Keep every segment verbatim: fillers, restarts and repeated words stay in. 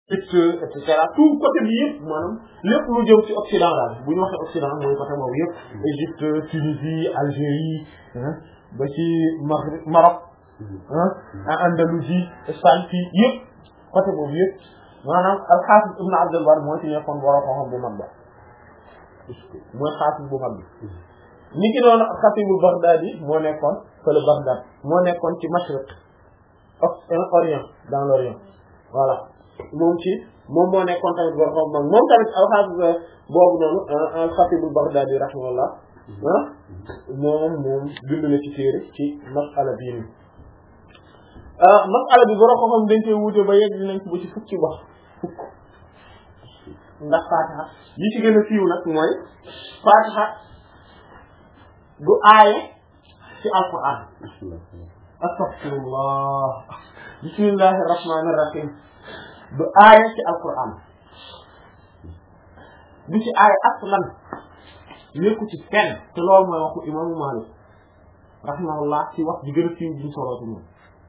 Égypte et cetera tout côté bi yëpp maanaam lépp lu jëm ci Occident daal bu ñu waxee Occident mooy côté boobu yëpp Égypte Tunisie Algérie ba ci Maghreb Maroc ah Andalousie Espagne fii yëpp côté boobu yëpp maanaam al-Hafiz Ibn Abd al-Barr moo ci nekkoon borom xam-xam bu mag ba mooy xaafis bu mag bi ni ki noonu Xatibul Baghdadi moo nekkoon fële Baghdad moo nekkoon ci Mashriq Orient dans l'Orient voilà moom ci moom moo nekkoon tamit borom xam mag moom tamit al-Hafiz boobu noonu al-Xatibul Baghdadi rahimahullah ah moom moom bind na ci téere ci masala bii nii masala bi borom xam-xam dañ koy wuute ba yegg nañ ci ba ci fukki wax fukk ndax Fatiha li ci gën a siiw nag mooy Fatiha du aaye ci alquran astaghfirullah bismillahir rahmanir rahim du aaye ci alquran du ci aaye aslan nekku ci fenn te loolu mooy waxu imaamu Maalik rahimahullah ci wax ji gën a siiw bi solo ci moom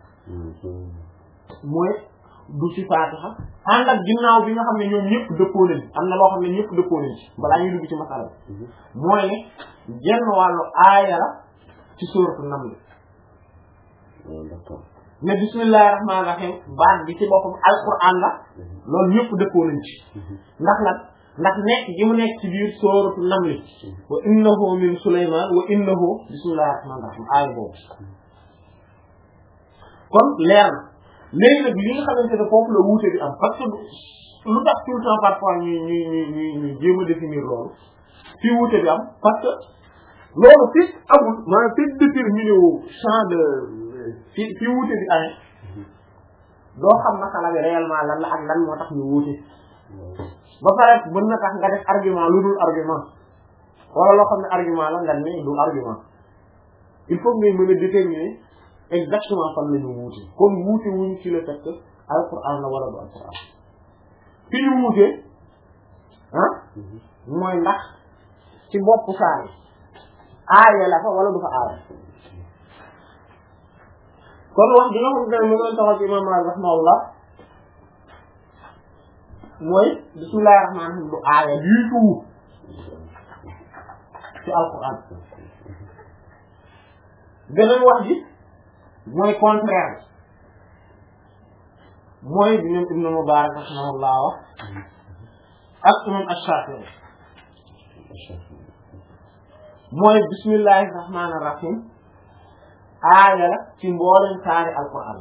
mooy du ci Fatiha ànd ak ginnaaw bi nga xam ne ñoom ñëpp dëppoo nañ am na loo xam ne ñëpp dëppoo nañ ci balaa ñuy dugg ci masala bi mooy ne genn wàllu aaya la ci sourate Naml mais bismillahir rahmanir rahim baat bi ci boppam alquran la loolu ñëpp dëppoo nañ ci ndax lan ndax nekk gi mu nekk ci biir sourate Naml wa innahu min Sulayman wa innahu bismillahir rahmanir rahim aaya boobu kon leer na léegi nag li nga xamante ne foofu la wuute bi am parce que lu tax tout le temps parfois ñuy ñuy ñuy ñuy ñuy jéem a définir loolu fii wuute bi am parce que loolu fii amul maanaam fii déterminé wu champ de fii fii wuute bi amee doo xam masala bi réellement lan la ak lan moo tax ñu wuute ba pare mën na tax nga def argument lu dul argument wala loo xam ne argument la nga ne du argument il faut que ngay mën a déterminer exactement fan la ñu wuute kon wuute wuñ ci le fait que alquran la wala du alquran fi ñu wuute ah mooy ndax ci boppu saar yi aaya la fa wala du fa aaya kon wax dina xam ne mu ngi taxaw ci imam Maalik rahimahullah mooy bismillahir rahmanir rahim du aaya du tout ci alquran beneen wax ji mooy contraire mooy bi ñoom Ibn Mubarak rahimahullah wax ak imam Ash-Shafi'i mooy bismillahir rahmanir rahim aaya la ci mboolem saari alquran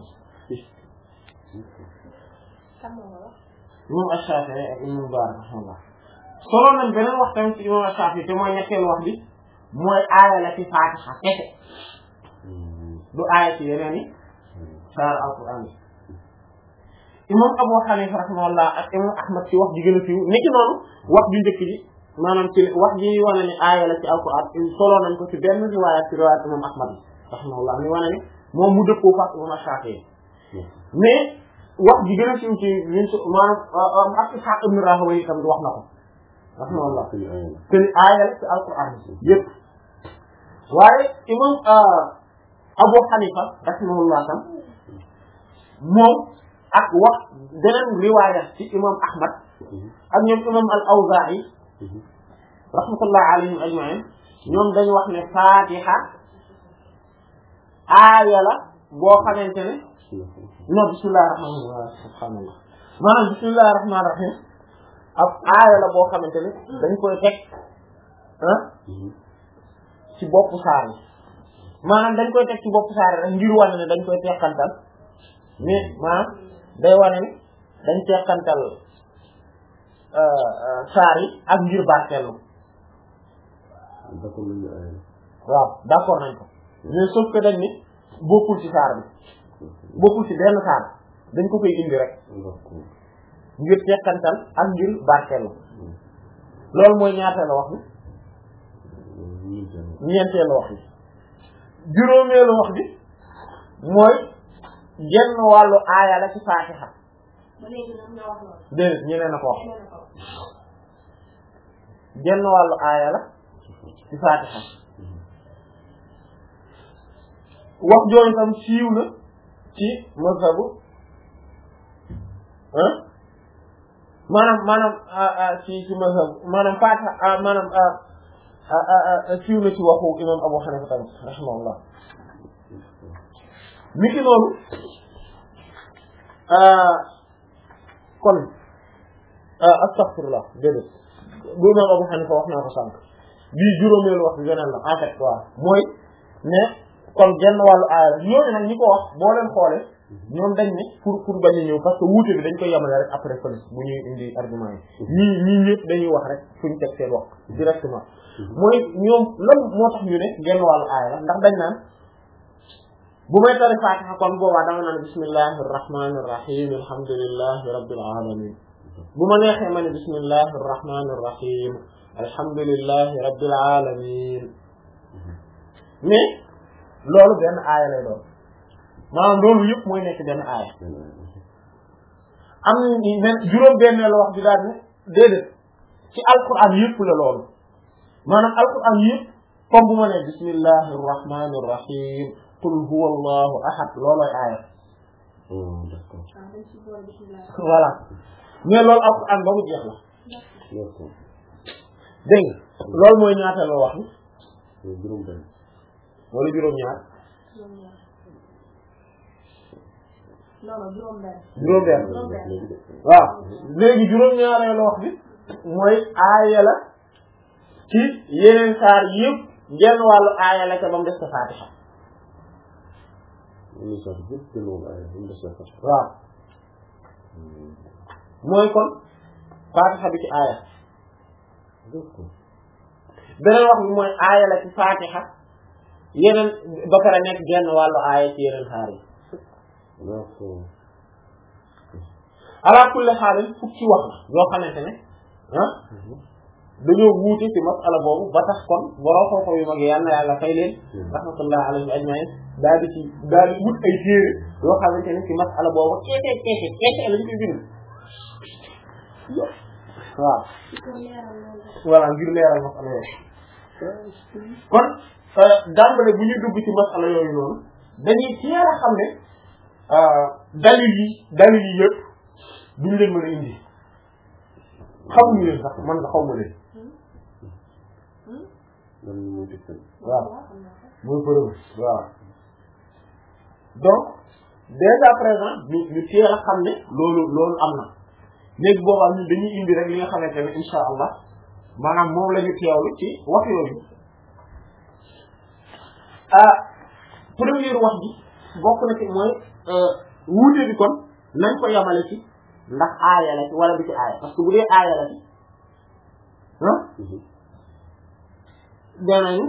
imam Ash-Shafi'i ak Ibn Mubarak rahimahullah solo nañ beneen wax tamit ci imam Ash-Shafi'i te mooy ñetteelu wax bi mooy aaya la ci Fatiha kese du aaya ci yeneen i saar alquran yi imam Abu Hanifa rahimahullah ak imam Ahmad ci wax ji gën a siiw nekki noonu wax ju njëkk ji maanaam ci wax ji wane ni aaya la ci alquran solo nañ ko ci benn riwaaya ci riwaaya imam Ahmad rahimahullah ni wane ni moom mu dëppoo fa imam Shafi'i mais wax ji gën a siiw ci liñ maanaam ak Ishaq ibn Rahawayh itam wax na ko rahimahullah te ni aaya la ci alquran yëpp waaye imam Abu Hanifa rahimahullah tam moom ak wax beneen riwaaya ci imam Ahmad ak ñoom imam al-Awzaa'i rahmatullah alayhim ajma'in ñoom dañu wax ne Fatiha aaya la boo xamante ne non bismillahir rahmanir rahim subhanallah maanaam bismillahir rahmanir rahim ak aaya la boo xamante ne dañ koy teg ah ci boppu saar yi maanaam dañ koy teg ci bopp saar rek ngir wane ne dañ koy teqantal mais maanaam day wane ne dañ teqantal saar yi ak ngir barkeelu waaw d'accord nañ ko mais sauf que dañ ni bokkul ci saar bi bokkul ci benn saar dañ ko koy indi rek ngir teqantal ak ngir barkeelu loolu mooy ñaateelu wax bi ñeenteelu wax bi juróomeelu wax bi mooy genn wàllu aaya la ci Fatiha déedéet ñeneen na ko wax genn wàllu aaya la ci Fatiha wax jooju tam siiw na ci mazhabu ah maanaam maanaam ci ci mazhab maanaam Fatiha maanaam siiw na ci waxu imam Abu Hanifa tamit rahimahullah mi ki noonu kon astaghfirullah déedéet bu imam Abu Hanifa wax naa ko sànq bii juróomeelu wax bi beneen la en fait waaw mooy ne kon genn wàllu aaya ñooñu nag ñi ko wax boo leen xoolee ñoom dañ ne pour pour bañ a ñëw parce que wuute bi dañ koy yemale rek après fële bu ñuy indi argument yi ñii ñii ñëpp dañuy wax rek fuñ teg seen wax directement mooy ñoom lan moo tax ñu ne genn wàllu aaya la ndax dañ naan bu may tari Fatiha kon boobaa dama naan bismillahir rahmanir rahim alhamdulillahi rabbil alamin bu ma neexee ma ne bismillahir rahmanir rahim alhamdulillahi rabbil alamin mais loolu benn aaya lay doon maanaam loolu yëpp mooy nekk benn aaya am na juróom benn la wax bi daal ne déedéet ci alquran yëpp la loolu maanaam alquran yëpp comme bu ma ne bismillahir rahmanir rahim qul huwa allahu ahad loolooy aaya voilà mais loolu alquran ba mu jeex la dégg nga loolu mooy ñaata la wax ni juróom benn wala juróom ñaar juróom benn waaw léegi juróom ñaareelu wax bi mooy aaya la ci yeneen saar yëpp genn wàllu aaya la ca ba mu des sa Fatiha waaw mooy kon Fatiha bi ci aaya beneen wax bi mooy aaya la ci Fatiha yeneen ba pare nekk genn wàllu aaya ci yeneen saar yi ala kulli xaalin fukki wax la yoo xamante ne ah dañoo wuute ci masala boobu ba tax kon borom xooxo yu mag yàlla na yàlla fay leen rahmatullah alayhim ajmain daal di ci daal di wut ay téere yoo xamante ne ci masala boobu keese keese keese lañu koy bind waaw voilà ngir leeral masala yooyu kon dàmbale bu ñuy dugg ci masala yooyu noonu dañuy teel a xam ne dalil yi dalil yi yëpp duñ leen mën a indi xamuñu leen sax man nga xaw ma leen waaw mooy preuve waaw donc dès à présent ñu ñu teel a xam ne loolu loolu am na léegi boobaa ñun dañuy indi rek li nga xamante ne insha allah maanaam moom la ñu teewlu ci wax yooyu ah première wax bi bokk na ci mooy wuute bi kon nañ ko yamale ci ndax aaya la ci wala du ci aaya parce que bu dee aaya la ci ah danañu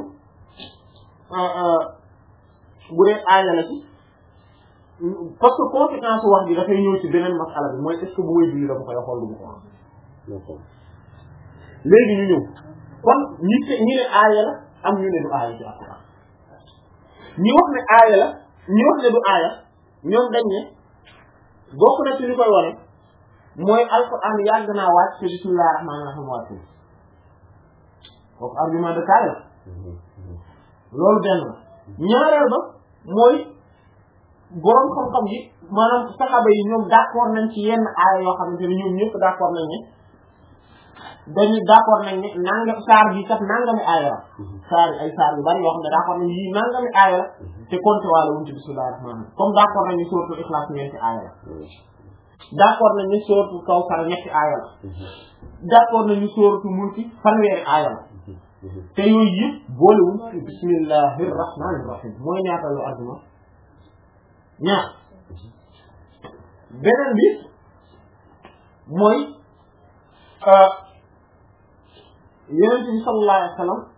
bu dee aaya la ci parce que conséquence wax bi dafay ñëw ci beneen masala bi mooy est-ce que bu may julli dama koy xool du ma ko wax léegi ñu ñëw kon ñi ñi ne aaya la am ñu ne du aaya ci alquran ñi wax ne aaya la ñi wax ne du aaya ñoom dañ ne bokk na ci li koy wane mooy alquran yàgg naa wàcc ci bismillahir rahmanir rahim wàcc kooku argument de taille la loolu benn la ñaareel ba mooy boroom xam-xam yi maanaam saxaaba yi ñoom d'accord nañ ci yenn aaya yoo xamante ne ñoom ñëpp d'accord nañ ne dañu d'accord nañ ne nangam saar bi kat nangami aaya la saar ay saar yu bari yoo xam ne d'accord nañ yii nangami aaya la te compté waale wuñ ci bismillahir rahmanir rahim comme d'accord nañ ni suratul ikhlas ñeenti aaya la d'accord nañ ni suratul kawsar ñetti aaya la d'accord nañ ni suratul mulki fanweeri aaya la te yooyu yëpp boolewuñ ci bismillahir rahmanir rahim mooy ñaata lu argument ñaar beneen bi mooy yonent bi sallallahu alayhi wa sallam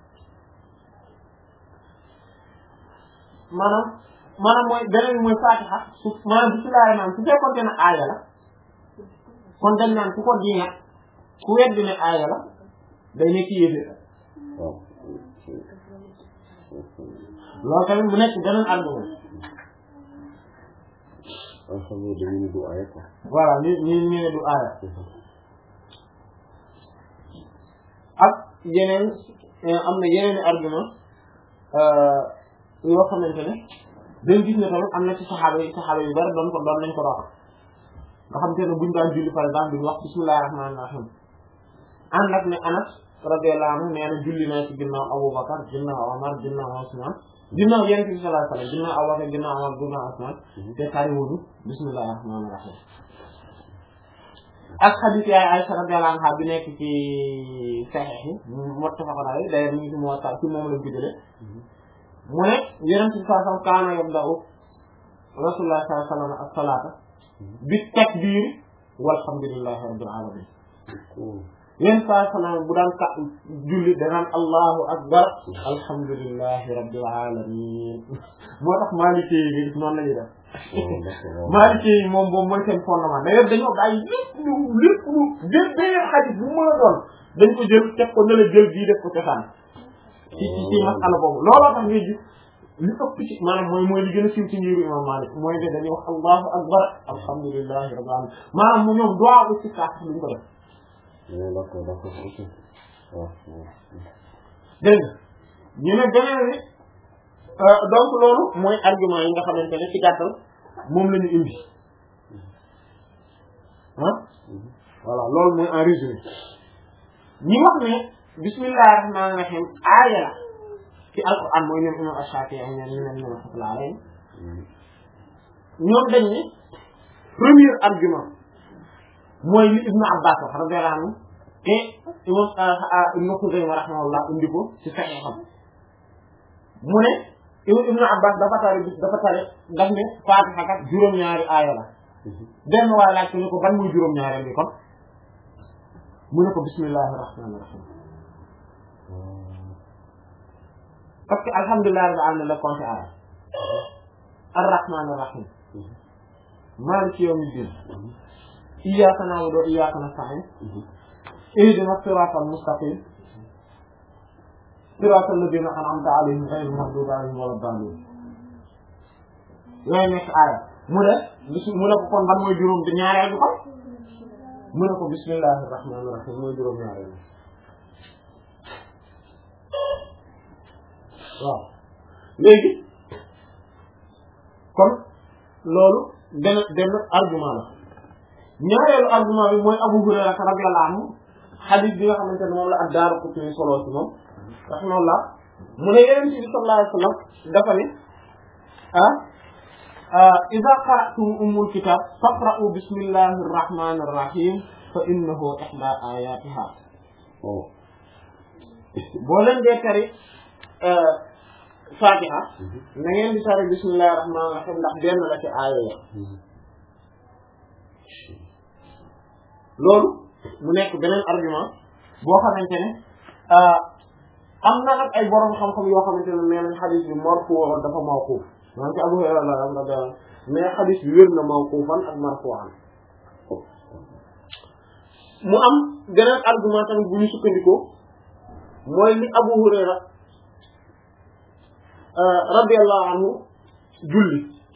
maanaam maanaam mooy beneen bi mooy Fatiha su maanaam bismillahir rahmanir su fekkoon te ne aaya la kon dañ naan ku ko diine ku weddi ne aaya la day nekk yéeféer loolu tamit mu nekk beneen argument voilà ni ni ñu ne du aaya ak yeneen am na yeneen argument yoo xamante ne dañ gis ne tamit am na ci saxaaba yi saxaaba yu bari doon ko doon nañ ko dox nga xam te ne buñu daan julli par exemple duñu wax bismillahir rahmanir rahim ànd ak ne Anas radiyallahu anhu nee na julli naa ci ginnaaw Abubakar ginnaaw Omar ginnaaw Usman ginnaaw Yonent bi sallallahu alayhi wasallam ginnaaw Abubakar ginnaaw Omar ginnaaw Usman te tariwuñu bismillahir rahmanir rahim ak hadith yaay Aisha radiyallahu anha bi nekk ci Sahih yi muttafaqun alayhi d'ailleurs mu ngi ci Muwatta ci moom lañ ko jëlee mu ne Yonent bi sallallahu alayhi wasallam kaana yabda'u Rasulullah sallallahu alayhi wasallam as-salata bi takbir walhamdulillahi rabbil alamin yéen saa salaam bu daan ka julli danaan allahu akbar alhamdulillahi rabbil alamin moo tax Maliki yi gis noonu la ñuy def Maliki yi moom boobu mooy seen fondement d'ailleurs dañoo bàyyi lépp lu lépp lu jël beneen xadis bu mën a doon dañ ko jël teg ko ne la jël bii def ko cosaan ci ci ci masala boobu looloo tax ngay gis li ëpp ci maanaam mooy mooy li gën a siiw ci njiiru imam Malik mooy ne dañuy wax allahu akbar alhamdulillahi rabbil alamin maanaam mu ñoom doa bu ci kaax luñ ko def d'accord d'accord dégg nga ñu ne beneen bi donc loolu mooy argument yi nga xamante ne ci gàttal moom la ñu indi ah voilà loolu mooy en résumé ñi wax ne bismillahir rahmanir rahim aaya la ci alquran mooy ñoom imam Ash-Shafi'i ak ñoom ñu ne ñoom rahmatullahi alayhim ñoom dañ ne premier argument mooy li Ibn Abbas wax radiyallahu anhu te imam Ibn Khuzaymah rahimahullah indi ko ci Sahiham mu ne Ibn Abbas dafa tari bis dafa tari daf ne Fatiha kat juróom-ñaari aaya la benn waay laaj ko ne ko ban muy juróom-ñaari bi kon mu ne ko bismillahir rahmanir rahim parce que alhamdulillahi rabbil alamin la compté aaya ar-rahmanir rahim maliki yawmiddin iyyaka na'budu wa iyyaka nasta'in ihdina siratal mustaqim siratal ladina an'amta alayhim ghayril maghdubi alayhim waladdallin yooyu nekk aaya mu ne bis mu ne ko kon ban mooy juróom ñaareel bi kon mu ne ko bismillahir rahmanir rahim mooy juróom ñaareel bi waaw léegi kon loolu benn benn argument la ñaareelu argument bi mooy Abu Hurayra radiyallahu anhu hadith bi nga xamante ne moom la ad-Daaraqutni solo ci moom rahimahullah mu ne Yonent bi sallallahu alayhi wa sallam dafa ne ah idha qara'tum ummul kitab faqra'u bismillahir rahmanir rahim fa innahu ihda ayatiha boo leen dee tari Fatiha na ngeen di tari bismillahir rahmanir rahim ndax benn la ci aaya ya loolu mu nekk beneen argument boo xamante ne am na nag ay borom xam-xam yoo xamante ne nee nañ xadis bi marfu dafa mawquf maanaam ci Abu Hurayra la am radiyallahu anhu mais xadis bi wér na mawqufan ak marfu'an mu am beneen argument tamit bu ñu sukkandikoo mooy li Abu Hurayra radiyallahu anhu julli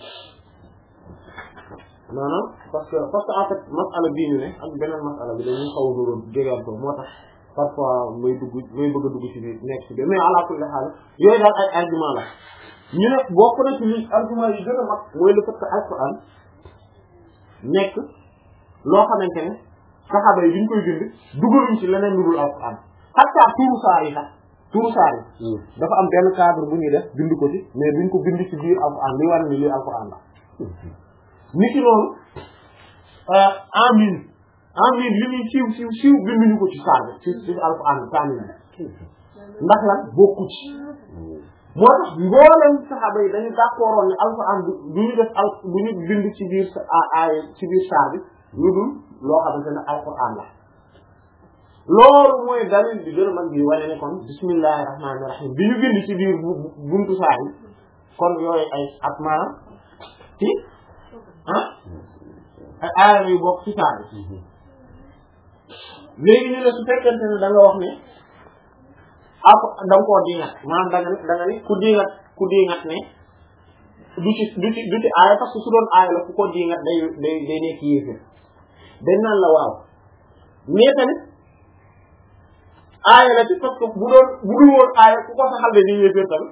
maanaam parce que parce que en fait masala bii ñu ne ak beneen masala bi dañuy xaw a nuróo jégaat ko moo tax parfois may dugg may bëgg a dugg ci biir nekk ci biir mais ala kulli haal yooyu daal ay argument la ñu ne bokk na ci li argument yi gën a mag mooy le fait que alquran nekk loo xamante ne saxaaba yi biñ koy bind dugaluñ ci leneen lu dul alquran hatta turu saar yi sax turu saar yi dafa am benn cadre bu ñuy def bind ko ci mais duñ ko bind ci biir alquran li war ni lii alquran la nit ki noonu amin amin li muy siiw siiw siiw binduñu ko ci saar bi ci ci alquran kaamil ndax lan bokku ci moo tax mboolem saxaaba yi dañu d'accordoon ne alquran du ñu def al du ñu bind ci biir ay ci biir saar bi lu dul loo xamante ne alquran la loolu mooy dalil bi gën a mag bi wane ne kon bismillahir rahmanir rahim bi ñu bind ci biir buntu saar yi kon yooyu ay at maanaam ci ah ay aaya yu bokk ci saar bi léegi ñu ne su fekkente ne da nga wax ne ak da nga koo diingat maanaam da nga ne da nga ne ku diingat ku diingat ne du ci du ci du ci aaya parce que su doon aaya la ku ko diingat day day day nekk yéeféer dañ naan la waaw mais tamit aaya la ci parce que bu doon bu dul woon aaya ku ko saxal de di yéeféer tamit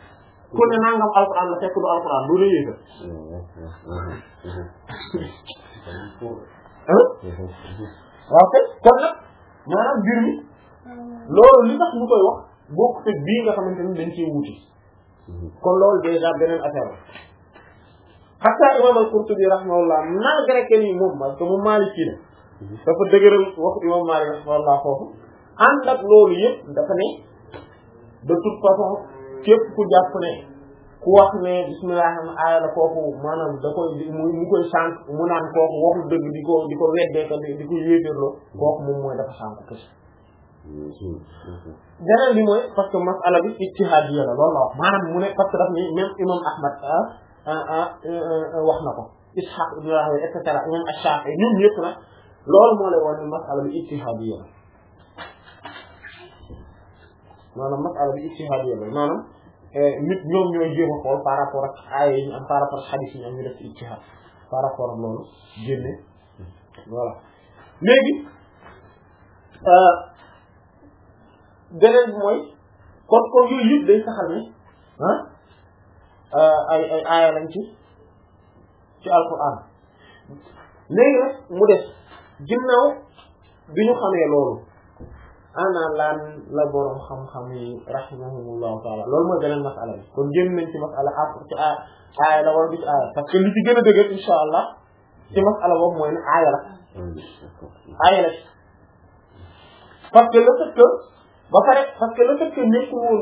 ku ne nangam alquran la fekk du alquran du la yéeféer waaw kay kon nag maanaam mbir mi loolu li tax ñu koy wax bokk te bii nga xamante ni dañ ciy wuti kon loolu déjà beneen affaire la hatta imam al-Qurtubi rahimahullah malgré que ni moom parce que moom Maliki la dafa dëgëral waxu imam Malik rahimahullah foofu ànd ak loolu yëpp dafa ne de toute façon képp ku jàpp ne ku wax ne bismillah aaya la kooku maanaam da koy mu mu koy sànq mu naan kooku waxul dëgg di ko di ko weddee ko di ko yéetéerloo kooku moom mooy dafa sànq kese beneen bi mooy parce que masala bi ijtihadiyya la loolu la wax maanaam mu ne parce que daf ni même imam Ahmad wax na ko Ishaq ibn Rahowi et cetera imam Ash-Shafi'i ñun ñëpp nag loolu moo lay wax ne masala bi ijtihadiyya la maanaam masala bi ijtihadiyya la maanaam nit ñoom ñooy jéem a xool par rapport ak aaya yi ñu am par rapport ak hadith yi ñu am ñu def ci ijtihad par rapport ak loolu génne voilà léegi beneen bi mooy kon kon yooyu yëpp day saxal ne ah ay ay aaya lañ ci ci alquran léegi nag mu def ginnaaw bi ñu xamee loolu ana laan la borom xam-xam yi rahimahumullahu taala loolu mooy beneen masala bi kon génn nañ ci masala ak ci aaya la wala du ci aaya parce que li ci gën a dëgër insha allah ci masala boobu mooy ne aaya la aaya la parce que le fait que ba pare parce que le fait que nekk woon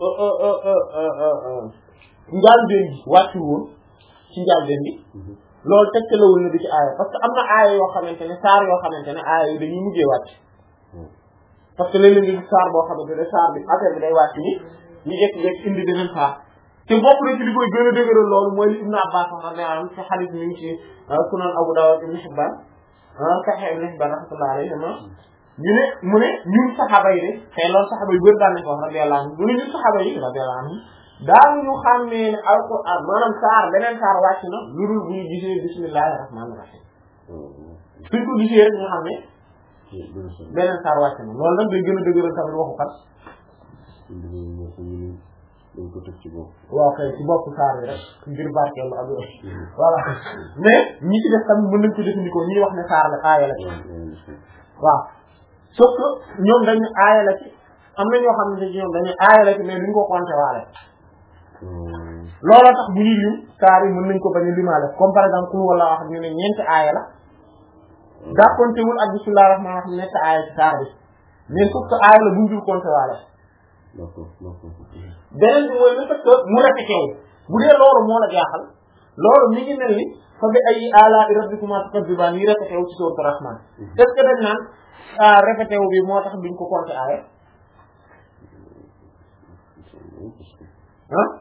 njàlbéen bi wàccul woon ci njàlbéen bi loolu tegtalawul na di ci aaya parce que am na aaya yoo xamante ne saar yoo xamante ne aaya yi dañuy mujjee wàcc parce que léeg-léeg nga gis saar boo xamante ne saar bi affaire bi day wàcc ni ñu jekk-jekk indi beneen saar te bokk na ci li koy gën a dëgëral loolu mooy li Ibn Abbas radiyallahu anhu ci hadith mi ngi ci Sunan Abu Dawud Ibn Hibban Sahih Ibn Hibban rahmatullahi alayhi ñu ne mu ne ñun saxaaba yi de te loolu saxaaba yu bëri daan nañ ko wax radiyallahu anhu mu ne ñun saxaaba yi radiyallahu anhu daañu xàmmee ne alquran maanaam saar beneen saar wàcc na lu dul bu ñu gisee bismillahir rahmanir rahim suñ ko gisee rek ñu xam ne beneen saar wàcc na loolu nag day gën a dëgëral tamit waxu kat dañ ko teg ci bopp waaw kay ci bopp saar yi rek ngir barkeelu ak voilà mais ñi ci def tamit mën nañ ko jëfandikoo ñi wax ne saar la aaya la ci waaw sauf que ñoom dañu aaya la ci am na ñoo xam ne ci ñoom dañu aaya la ci mais duñ ko compté waale looloo tax bu ñuy lim saar yi mën nañ ko bañ a limaale comme par exemple ku wala wax ñu ne ñeenti aaya la dàqontewul ak bismillahir rahmanir rahim nekk aaya ci saar bi mais sauf que aaya la buñ dul compté waale d'accord d'accord beneen bi mooy le fait que mu répété wu bu dee loolu moo la jaaxal loolu mi ngi mel ni fa bi ay alaa'i rabbikumaa tukazzibaan yi répété wu ci sourate Rahman est-ce que dañ naan répété wu bi moo tax duñ ko compté aaya ah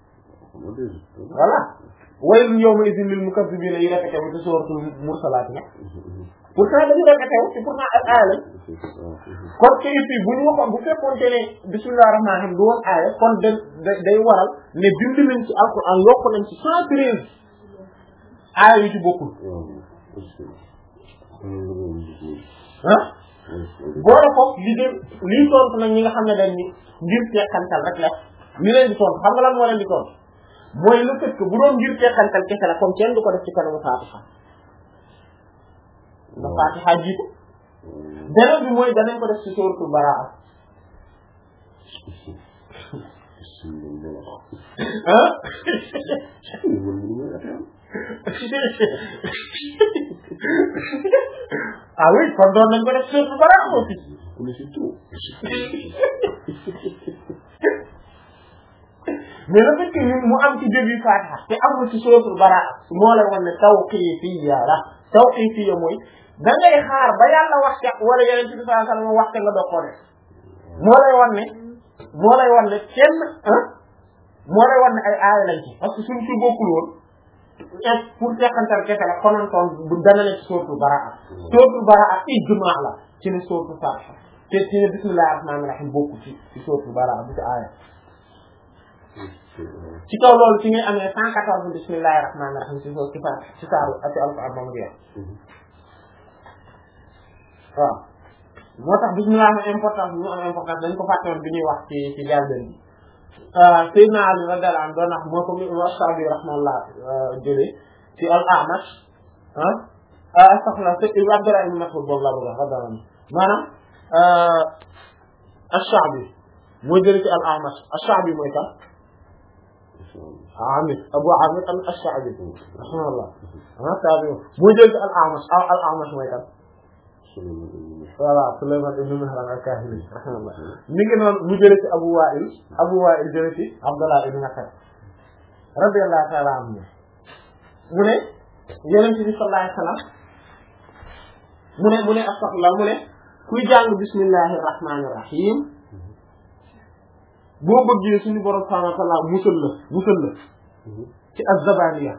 voilà waylun yawma idhin lil mukazzibiina yi répété wu ci sourate Mursalaat nag pourtant dañu répété wu ci pourtant ak aaya lañ kon ci fii bu ñu waxoon bu fekkoon te ne bismillahir rahmanir rahim du woon aaya kon da day waral ne bind nañ ci alquran yokk nañ ci cent treize aaya yu ci bokkul ah boole ko li dem liy tontu nag ñi nga xam ne dañ ni ngir teqantal rek la li leen di tontu xam nga lan moo leen di tontu mooy le fait que bu doon ngir teqantal kese la comme kenn du ko def ci kanamu Faatiha ndax Faatiha jiitu beneen bi mooy danañ ko def ci sourate Baraa ah ah oui kon doon nañ ko def ci sourate Baraa aussi mais le fait que mu am ci début Faatiha te amul ci sourate Baraa moo lay wan ne tawqiifiyya la tawqiifiyya mooy da ngay xaar ba yàlla wax ca wala yeneen ci sallallahu alayhi wasallam wax ca nga doog koo def moo lay wan ne moo lay wan ne kenn ah moo lay wan ne ay aaya lañ ci parce que suñ ci bokkul woon et pour teqantal kese la konontoon bu dana ne ci sourate Baraa sourate Baraa ijmaa la ci ne sourate Faatiha te ci ne bismillahir rahmanir rahim bokku ci ci sourate Baraa bu ci aaya ci kaw loolu ci ngay amee cent quatorze bismillahir rahmanir rahim ci sourate Faatiha ci saaru ak alquran moom jeex waaw moo tax bismillah am importance bi mu am importance dañ ko fàtte woon bi ñuy wax ci ci jàlben bi Seydina Ali radiyallahu anhu doon wax moo ko mi Ash-Sha'bi rahimahullah jëlee ci al-A'mash ah astaghfirullah ibn Abdullah ibn Mas'ud boobu laa bëgg a wax radiyallahu anhu maanaam ash-Sha'bi mooy jëlee ci al-A'mash ash-Sha'bi mooy kan Amir Abu Amir al-Sha'bi rahimahullah ah tabi mooy jëlee ci al-A'mash al-A'mash mooy kan voilà Sulayman ibn Mihran al-Kahili rahimahullah mi ngi noonu mu jëlee ci Abu Wa'il Abu Wa'il jëlee ci Abdullah ibn Mas'ud radiyallahu ta'ala anhu mu ne Yonent bi sallallahu alayhi wa sallam mu ne mu ne astaghfirullah mu ne kuy jàng bismillahir rahmanir rahim boo bëggee suñu borom subhanahu wa ta'ala musal la musal la ci az-zabaniya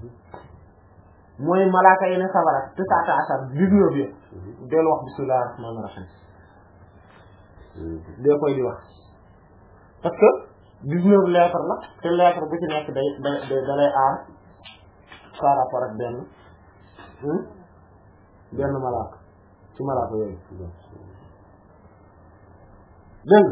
mooy malaaka yi ne sabara te saata asar dix-neuf yi del wax bismillahir rahmanir rahim dee koy di wax parce que dix-neuf lettres la te lettre bu ci nekk day day da lay aar par rapport ak benn benn malaaka ci malaaka yooyu dégg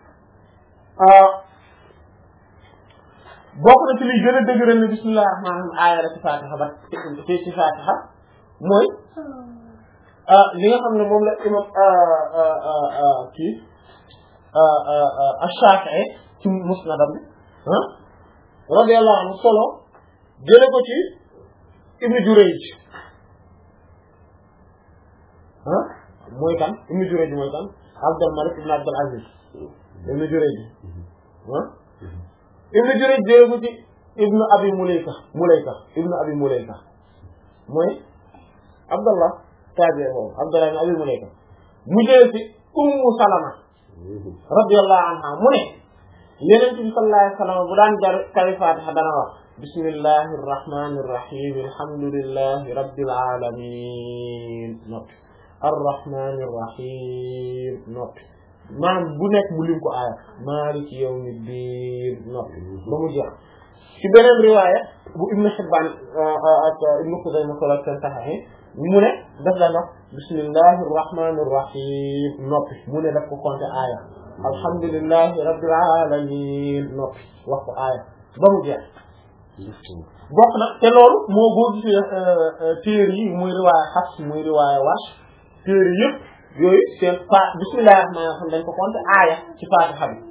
bokk na ci liy gën a dëgëral ne bismillahir rahmanir rahim aaya la ci Fatiha ba ci ci Fatiha mooy li nga xam ne moom la imam kii Ash-Shafi'i ci musnadam bi radiyallahu anhu solo jële ko ci Ibn Jurayj ah mooy kan Ibn Jurayj mooy kan Abdul Malik ibn Abdul Aziz Ibn Jurayj ah Ibn Jurayj jële ko ci Ibn Abi Mulayka Mulayka Ibn Abi Mulayka mooy Abdullah tabi'i boobu Abdullah ibn Abi Mulayka mu jële ci Ummu Salama radiyallahu anha mu ne Yonent bi sallallahu alayhi wa sallam bu daan jar tari Fatiha dana wax bismillahir rahmanir rahim alhamdulillahi rabbil alamin noppi arrahmanir rahim noppi maanaam bu nekk mu lim ko aaya maliki yawmiddin noppi ba mu jeex ci beneen riwaaya bu Ibn Hibban ak Ibn Khuzaymah solo seen Sahih mu ne daf daan wax bismillahir rahmanir rahim noppi mu ne daf ko compter aaya alhamdulillahi rabbil alamin noppi wax ko aaya ba mu jeex bokk na te loolu moo boo gisee téere yi muy riwaaya Hafs muy riwaaya Warsh téere yëpp yooyu seen fa bismillahir rahmanir rahim dañ ko compter aaya ci Fatiha bi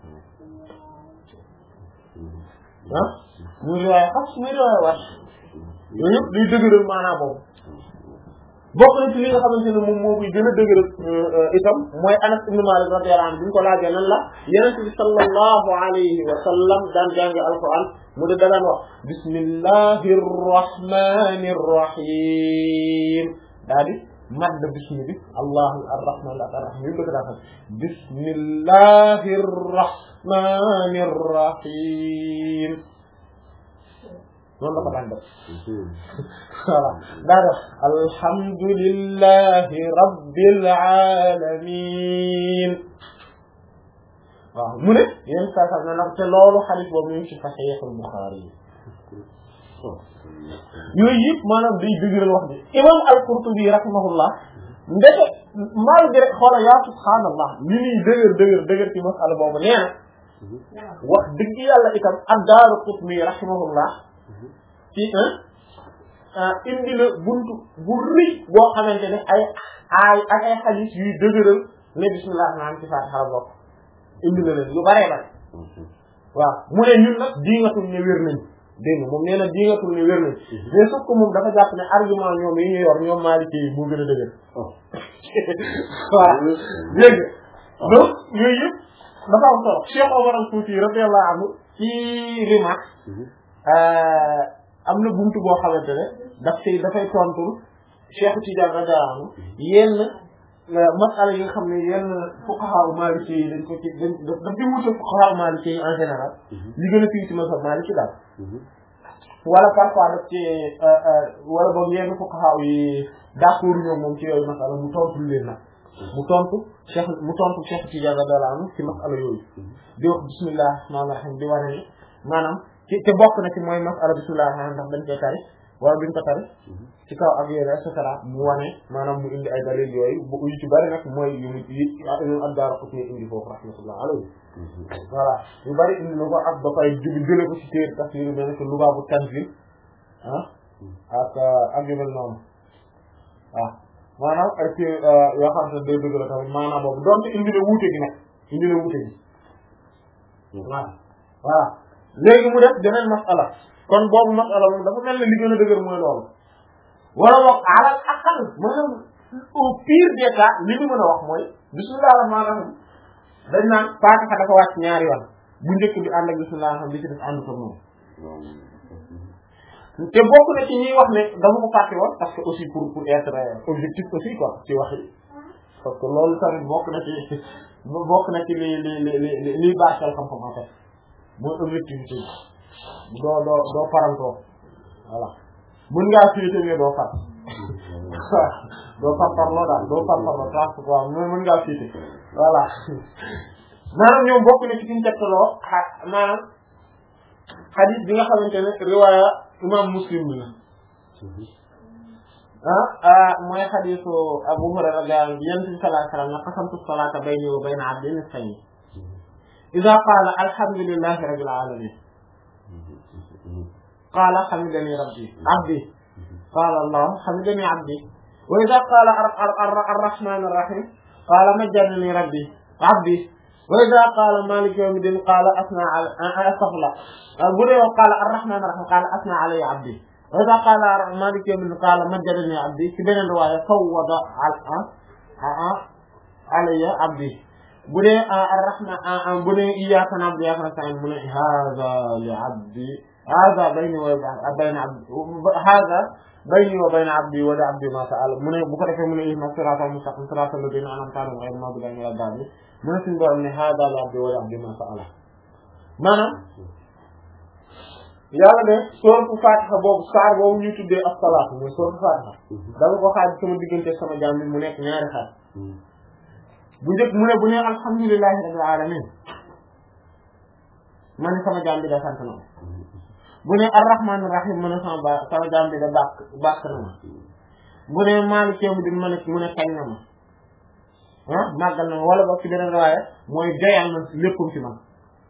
ah muy riwaaya Hafs muy riwaaya Warsh yooyu yëpp liy dëgëral maanaam boobu bokk na ci li nga xamante ne moom moo koy gën a dëgëral itam mooy Anas ibn Malik radiyallahu anhu bi ñu ko laajee nan la Yonent bi sallallahu alayhi wa sallam daan jàng alquran mu de daan wax bismillahir rahmanir rahim daal di madd bismi bi allahu arrahman arrahim yi bëgg daa xam bismillahir rahmanir rahim noonu la ko daan def voilà daa def alhamdulillahi rabbil alamin waaw mu ne yéen saa saa ne nag te loolu xadis boobu ñu ngi ci Sahih al-Bukhari yi yooyu yëpp maanaam day dëgëral wax bi imam al-Qurtubi rahimahullah ndeke malgré xoola yaa subhaanallah li ñuy dëgër dëgër dëgër ci masala boobu nee na wax dëgg yàlla itam ad-Daaraqutni rahimahullah ci indi la buntu bu rëy boo xamante ne ay ay ak ay xadis yuy dëgëral ne bismillah naan ci Faatiha la bokk indi na leen yu baree bare waaw mu ne ñun nag diingatul ne wér nañ dégg nga moom nee na diingatul ne wér nañ mais sauf que moom dafa jàpp ne argument ñoom yi ñu yor ñoom Maliki yi moo gën a dëgër waaw dégg nga donc yooyu yëpp dafa am solo Cheikh Omar al-Fouti radiyallahu anhu ci Rimax am na buntu boo xamante ne daf ci dafay tontul Cheikh Tidiane radiyallahu anhu yenn masala yi nga xam ne yenn fuqaha Maliki yi dañ ko ci dañ daf di wuute fuqaha Maliki yi en général li gën a fii ci mazhab Maliki daal wala parfois daf ci wala boog yenn fuqaha yi d'accord ñoom moom ci yooyu masala mu tontul leen nag mu tontu Cheikh mu tontu Cheikh Tidiane radiyallahu anhu ci masala yooyu di wax bismillah rahmaanir rahiim di wane ni maanaam ci te bokk na ci mooy masala bismillah rahmaanir rahiim ndax dañ koy tari wala duñ ko tari ci kaw ak yooyu et cetera mu wane maanaam mu indi ay dalil yooyu bu yu ci bari nag mooy yu mu yi ad-Daaraqutni indi foofu rahmatullah alayhi voilà yu bari indi na ko ak ba fay jël jële ko ci téere tafsir mel ne que Lubaabu Tanzil ah ak ak yu mel noonu waaw maanaam ay ci yoo xam ne day dëgg la tamit maanaam boobu donte indi na wuute gi nag indi na wuute gi waaw voilà léegi mu def beneen masala kon boobu masala moom dafa mel ne li gën a dëgër mooy loolu wala wax alal akal maanaam au pire des cas li ñu mën a wax mooy bismillah rahmaani rahim dañ naan Faatiha dafa wàcc ñaari yoon bu njëkk bi ànd ak bismillah rahmaani rahim bi ci def ànd ko moom te bokk na ci ñuy wax ne dama ko fàtte woon parce que aussi pour pour être objectif aussi quoi ci wax yi parce que loolu tamit bokk na ci bokk na ci li li li li liy baaxal xam-xam en fait mooy objectivité bi doo doo doo parantoo voilà mën ngaa féete mais doo far doo far parloo daal doo far parloo trace quoi mais mën ngaa féete voilà maanaam ñoom bokk na ci fi ñu tegtaloo xa maanaam hadith bi nga xamante ne riwaaya imam Muslim bi la ah mooy hadithu Abu Hurayra radiyallahu anhu Yonent bi sallallahu alayhi wa sallam ne qasamtu salaata bayni wa bayna abdi nisfayni idha qaala alhamdulillahi rabbil alamin qaala hamidani rabbi abdi qaala Allah hamidani abdi wa idha qaala ar-rahman ar-rahim qaala majjadani rabbi abdi wa idha qaala maliki yawmiddin qaala asna astaghfirullah bu dee qaala ar-rahman ar-rahim qaala asna alayya abdi wa idha qaala maliki yawmiddin qaala majjadani abdi ci beneen riwaaya fawwada alayya abdi bu dee ar-rahman bu dee iyyaka na'budu wa iyyaka nasta'in mu ne hadha li abdi hadha bayni wa bayna abdi hadha bayni wa bayna abdi wa li abdi ma sa'ala mu ne bu ko defee mu ne ihdinas siratal mustaqim siratal ladhina an'amta alayhim ghayril maghdubi alayhim wala ddaalliin mu ne suñu borom ne hadha li abdi wa li abdi ma sa'ala maanaam yàlla ne sourate Fatiha boobu saar boobu ñuy tuddee as-salaat mooy sourate Fatiha dama ko xaaj sama diggante sama jaam bi mu nekk ñaari xaaj bu njëkk mu ne bu ne alhamdulillahi rabbil alamin ma ne sama jaam bi da sant na ma bu ne arrahmanir rahim ma ne sama ba sama jaam bi da bàkk bàkk na ma bu ne maliki yawmiddin ma ne mu ne kañ na ma ah màggal na ma wala boog ci beneen waaye mooy joyal na léppam ci man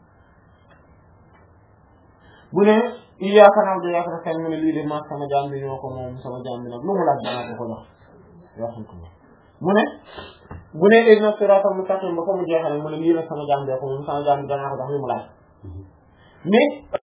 bu ne iyyaka na'budu wa iyyaka nasta'in mu ne lii de ma sama jaam bi ñoo ko moom sama jaam bi nag lu mu laaj danaa ko ko jox yoo xam ko mu ne bu ne ihdinas siratal mustaqim ba ko mu jeexale mu ne lii nag sama jaam bi ko moom sama jaam bi danaa ko jox lu mu laaj mais